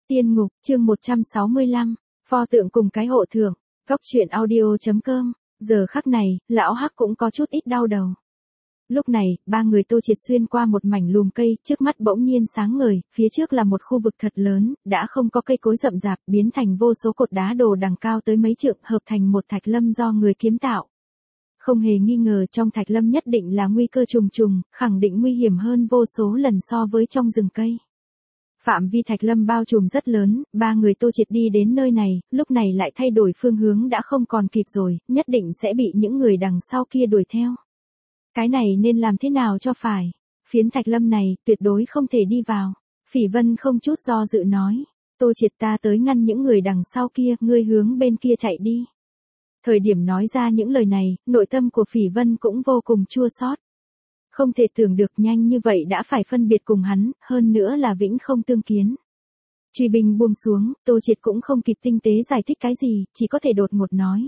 Tiên ngục, chương 165, pho tượng cùng cái hộ thượng, góc truyện audio.com, giờ khắc này, lão Hắc cũng có chút ít đau đầu. Lúc này, ba người Tô Triệt xuyên qua một mảnh lùm cây, trước mắt bỗng nhiên sáng ngời, phía trước là một khu vực thật lớn, đã không có cây cối rậm rạp, biến thành vô số cột đá đồ đằng cao tới mấy trượng, hợp thành một thạch lâm do người kiếm tạo. Không hề nghi ngờ trong thạch lâm nhất định là nguy cơ trùng trùng, khẳng định nguy hiểm hơn vô số lần so với trong rừng cây. Phạm vi thạch lâm bao trùm rất lớn, ba người Tô Triệt đi đến nơi này, lúc này lại thay đổi phương hướng đã không còn kịp rồi, nhất định sẽ bị những người đằng sau kia đuổi theo. Cái này nên làm thế nào cho phải? Phiến thạch lâm này, tuyệt đối không thể đi vào. Phỉ Vân không chút do dự nói. Tô Triệt, ta tới ngăn những người đằng sau kia, ngươi hướng bên kia chạy đi. Thời điểm nói ra những lời này, nội tâm của Phỉ Vân cũng vô cùng chua xót. Không thể tưởng được nhanh như vậy đã phải phân biệt cùng hắn, hơn nữa là vĩnh không tương kiến. Truy binh buông xuống, Tô Triệt cũng không kịp tinh tế giải thích cái gì, chỉ có thể đột ngột nói.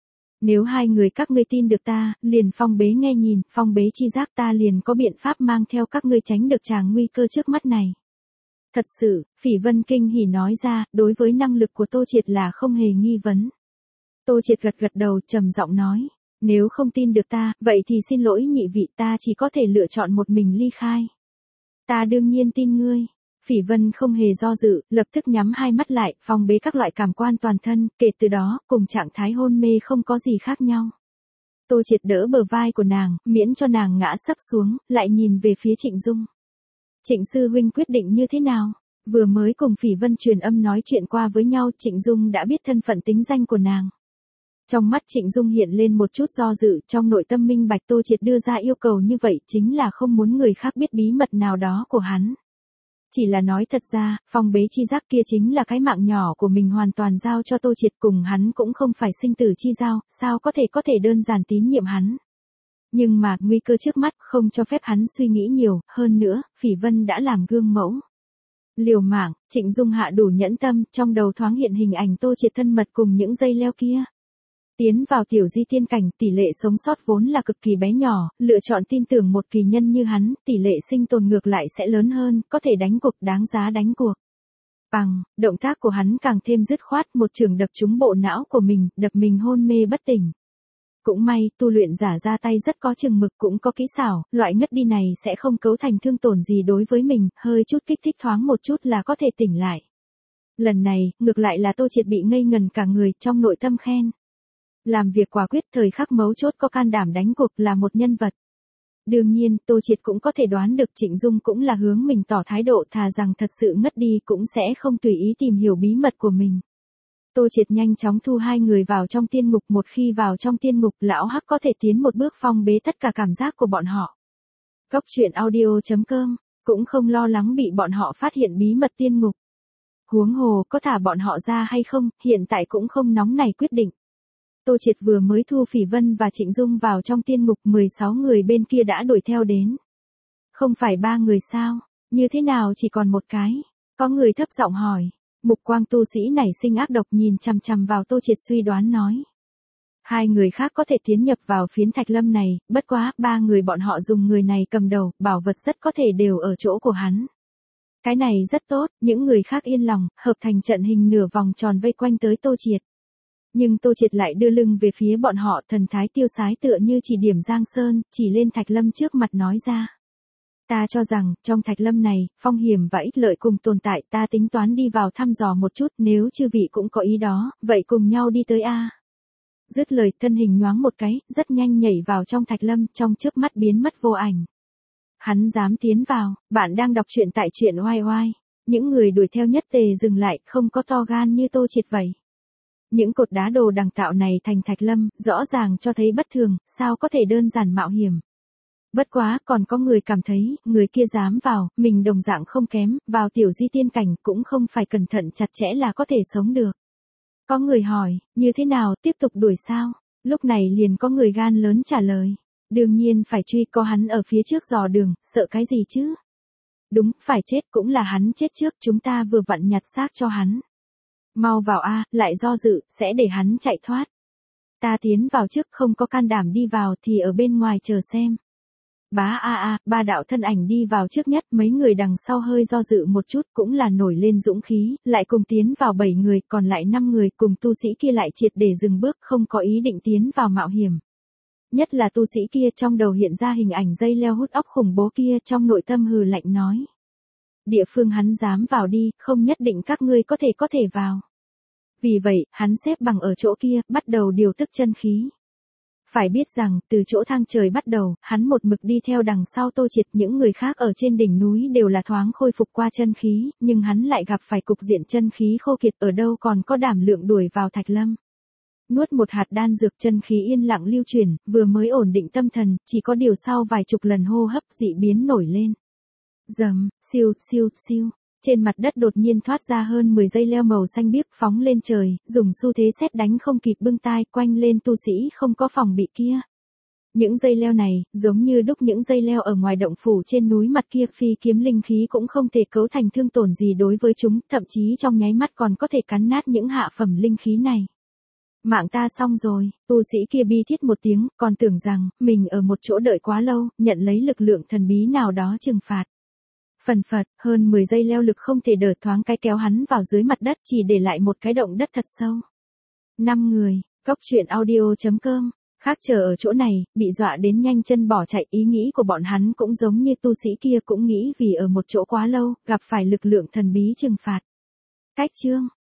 Nếu hai người các ngươi tin được ta, liền phong bế nghe nhìn, phong bế chi giác, ta liền có biện pháp mang theo các ngươi tránh được tràng nguy cơ trước mắt này. Thật sự, Phỉ Vân kinh hỉ nói ra, đối với năng lực của Tô Triệt là không hề nghi vấn. Tô Triệt gật gật đầu, trầm giọng nói. Nếu không tin được ta, vậy thì xin lỗi nhị vị, ta chỉ có thể lựa chọn một mình ly khai. Ta đương nhiên tin ngươi. Phỉ Vân không hề do dự, lập tức nhắm hai mắt lại, phong bế các loại cảm quan toàn thân, kể từ đó, cùng trạng thái hôn mê không có gì khác nhau. Tô Triệt đỡ bờ vai của nàng, miễn cho nàng ngã sấp xuống, lại nhìn về phía Trịnh Dung. Trịnh sư huynh quyết định như thế nào? Vừa mới cùng Phỉ Vân truyền âm nói chuyện qua với nhau, Trịnh Dung đã biết thân phận tính danh của nàng. Trong mắt Trịnh Dung hiện lên một chút do dự, trong nội tâm minh bạch Tô Triệt đưa ra yêu cầu như vậy chính là không muốn người khác biết bí mật nào đó của hắn. Chỉ là nói thật ra, phong bế chi giác kia chính là cái mạng nhỏ của mình hoàn toàn giao cho Tô Triệt, cùng hắn cũng không phải sinh tử chi giao, sao có thể đơn giản tín nhiệm hắn. Nhưng mà, nguy cơ trước mắt không cho phép hắn suy nghĩ nhiều, hơn nữa, Phỉ Vân đã làm gương mẫu. Liều mạng, Trịnh Dung hạ đủ nhẫn tâm, trong đầu thoáng hiện hình ảnh Tô Triệt thân mật cùng những dây leo kia. Tiến vào tiểu di tiên cảnh, tỷ lệ sống sót vốn là cực kỳ bé nhỏ, lựa chọn tin tưởng một kỳ nhân như hắn, tỷ lệ sinh tồn ngược lại sẽ lớn hơn, có thể đánh cuộc, đáng giá đánh cuộc. Bằng, động tác của hắn càng thêm dứt khoát, một chưởng đập trúng bộ não của mình, đập mình hôn mê bất tỉnh. Cũng may, tu luyện giả ra tay rất có chừng mực, cũng có kỹ xảo, loại ngất đi này sẽ không cấu thành thương tổn gì đối với mình, hơi chút kích thích thoáng một chút là có thể tỉnh lại. Lần này, ngược lại là Tô Triệt bị ngây ngần cả người, trong nội tâm khen. Làm việc quả quyết, thời khắc mấu chốt có can đảm đánh cuộc, là một nhân vật. Đương nhiên, Tô Triệt cũng có thể đoán được Trịnh Dung cũng là hướng mình tỏ thái độ, thà rằng thật sự ngất đi cũng sẽ không tùy ý tìm hiểu bí mật của mình. Tô Triệt nhanh chóng thu hai người vào trong tiên ngục, một khi vào trong tiên ngục, lão Hắc có thể tiến một bước phong bế tất cả cảm giác của bọn họ. Góc truyện audio.com, cũng không lo lắng bị bọn họ phát hiện bí mật tiên ngục. Huống hồ, có thả bọn họ ra hay không, hiện tại cũng không nóng này quyết định. Tô Triệt vừa mới thu Phỉ Vân và Trịnh Dung vào trong tiên ngục, 16 người bên kia đã đuổi theo đến. Không phải 3 người sao, như thế nào chỉ còn một cái? Có người thấp giọng hỏi. Mục quang tu sĩ nảy sinh ác độc nhìn chằm chằm vào Tô Triệt suy đoán nói. 2 người khác có thể tiến nhập vào phiến thạch lâm này, bất quá 3 người bọn họ dùng người này cầm đầu, bảo vật rất có thể đều ở chỗ của hắn. Cái này rất tốt, những người khác yên lòng, hợp thành trận hình nửa vòng tròn vây quanh tới Tô Triệt. Nhưng Tô Triệt lại đưa lưng về phía bọn họ, thần thái tiêu sái tựa như chỉ điểm Giang Sơn, chỉ lên thạch lâm trước mặt nói ra. Ta cho rằng, trong thạch lâm này, phong hiểm và ích lợi cùng tồn tại, ta tính toán đi vào thăm dò một chút, nếu chư vị cũng có ý đó, vậy cùng nhau đi tới a. Dứt lời, thân hình nhoáng một cái, rất nhanh nhảy vào trong thạch lâm, trong chớp mắt biến mất vô ảnh. Hắn dám tiến vào, bạn đang đọc truyện tại truyện oai oai. Những người đuổi theo nhất tề dừng lại, không có to gan như Tô Triệt vậy. Những cột đá đồ đằng tạo này thành thạch lâm, rõ ràng cho thấy bất thường, sao có thể đơn giản mạo hiểm. Bất quá, còn có người cảm thấy, người kia dám vào, mình đồng dạng không kém, vào tiểu di tiên cảnh cũng không phải cẩn thận chặt chẽ là có thể sống được. Có người hỏi, như thế nào, tiếp tục đuổi sao? Lúc này liền có người gan lớn trả lời. Đương nhiên phải truy, có hắn ở phía trước dò đường, sợ cái gì chứ? Đúng, phải chết cũng là hắn chết trước, chúng ta vừa vặn nhặt xác cho hắn. Mau vào a, lại do dự, sẽ để hắn chạy thoát. Ta tiến vào trước, không có can đảm đi vào thì ở bên ngoài chờ xem. Bá ba đạo thân ảnh đi vào trước nhất, mấy người đằng sau hơi do dự một chút cũng là nổi lên dũng khí, lại cùng tiến vào 7 người, còn lại 5 người cùng tu sĩ kia lại triệt để dừng bước không có ý định tiến vào mạo hiểm. Nhất là tu sĩ kia trong đầu hiện ra hình ảnh dây leo hút óc khủng bố kia trong nội tâm hừ lạnh nói. Địa phương hắn dám vào đi, không nhất định các ngươi có thể vào. Vì vậy, hắn xếp bằng ở chỗ kia, bắt đầu điều tức chân khí. Phải biết rằng, từ chỗ thang trời bắt đầu, hắn một mực đi theo đằng sau Tô Triệt, những người khác ở trên đỉnh núi đều là thoáng khôi phục qua chân khí, nhưng hắn lại gặp phải cục diện chân khí khô kiệt, ở đâu còn có đảm lượng đuổi vào Thạch Lâm. Nuốt một hạt đan dược, chân khí yên lặng lưu chuyển, vừa mới ổn định tâm thần, chỉ có điều sau vài chục lần hô hấp dị biến nổi lên. Rầm, siêu, siêu. Trên mặt đất đột nhiên thoát ra hơn 10 dây leo màu xanh biếc phóng lên trời, dùng xu thế sét đánh không kịp bưng tai quanh lên tu sĩ không có phòng bị kia. Những dây leo này, giống như đúc những dây leo ở ngoài động phủ trên núi mặt kia, phi kiếm linh khí cũng không thể cấu thành thương tổn gì đối với chúng, thậm chí trong nháy mắt còn có thể cắn nát những hạ phẩm linh khí này. Mạng ta xong rồi, tu sĩ kia bi thiết một tiếng, còn tưởng rằng, mình ở một chỗ đợi quá lâu, nhận lấy lực lượng thần bí nào đó trừng phạt. Phần phật, hơn 10 giây leo lực không thể đỡ thoáng cái kéo hắn vào dưới mặt đất, chỉ để lại một cái động đất thật sâu. 5 người, Cốc Truyện Audio.com, khác chờ ở chỗ này, bị dọa đến nhanh chân bỏ chạy, ý nghĩ của bọn hắn cũng giống như tu sĩ kia cũng nghĩ vì ở một chỗ quá lâu, gặp phải lực lượng thần bí trừng phạt. Cách chương